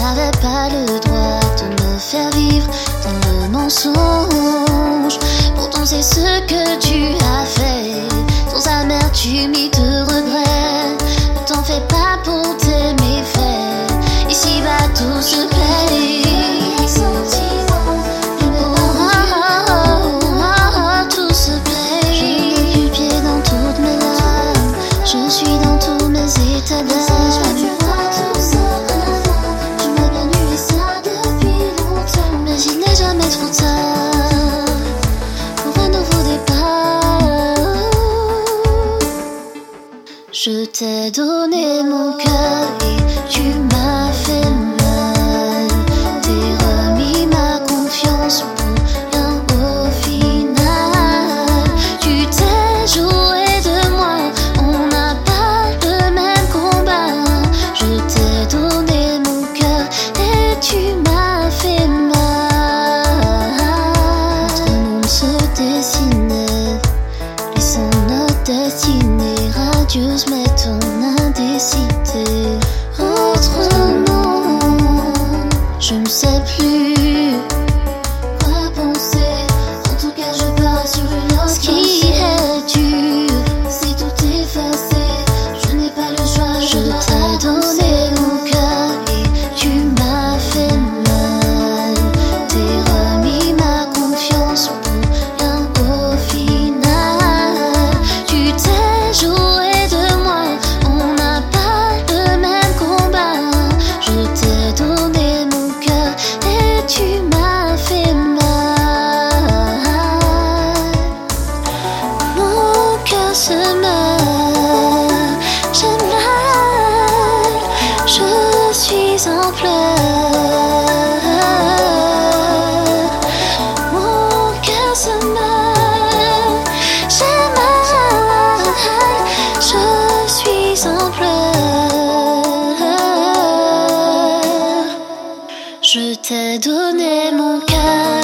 n'avais pas le droit de me faire vivre dans le mensonge. Pourtant c'est ce que tu as fait, sans amertume ni de regret. Ne t'en fais pas pour tes méfaits, ici-bas tout se paye. Tout se paye. Je mets du pied dans toutes mes larmes, je suis dans tous mes états d'âme. Il n'est jamais trop tard pour un nouveau départ. Je t'ai donné mon cœur et tu m'as fait mal. T'es remis ma confiance pour rien au final. Tu t'es joué de moi, on n'a pas le même combat. Je t'ai donné mon cœur et tu m'as fait mal. Laissant notre destinée radieuse, mais ton indécité. Autrement, je ne sais plus quoi penser. En tout cas, je pars sur une autre. Ce qui est dur, c'est tout effacé. Je n'ai pas le choix. Je t'ai donné mon cœur et tu m'as fait mal. T'es remis ma confiance pour rien au final. Tu t'es joué de moi, on n'a pas le même combat. Je t'ai donné mon cœur et tu m'as fait mal. Mon cœur se meurt, j'ai mal, je suis en pleurs. Mon cœur se meurt, j'ai mal, je suis en pleurs. Je t'ai donné mon cœur.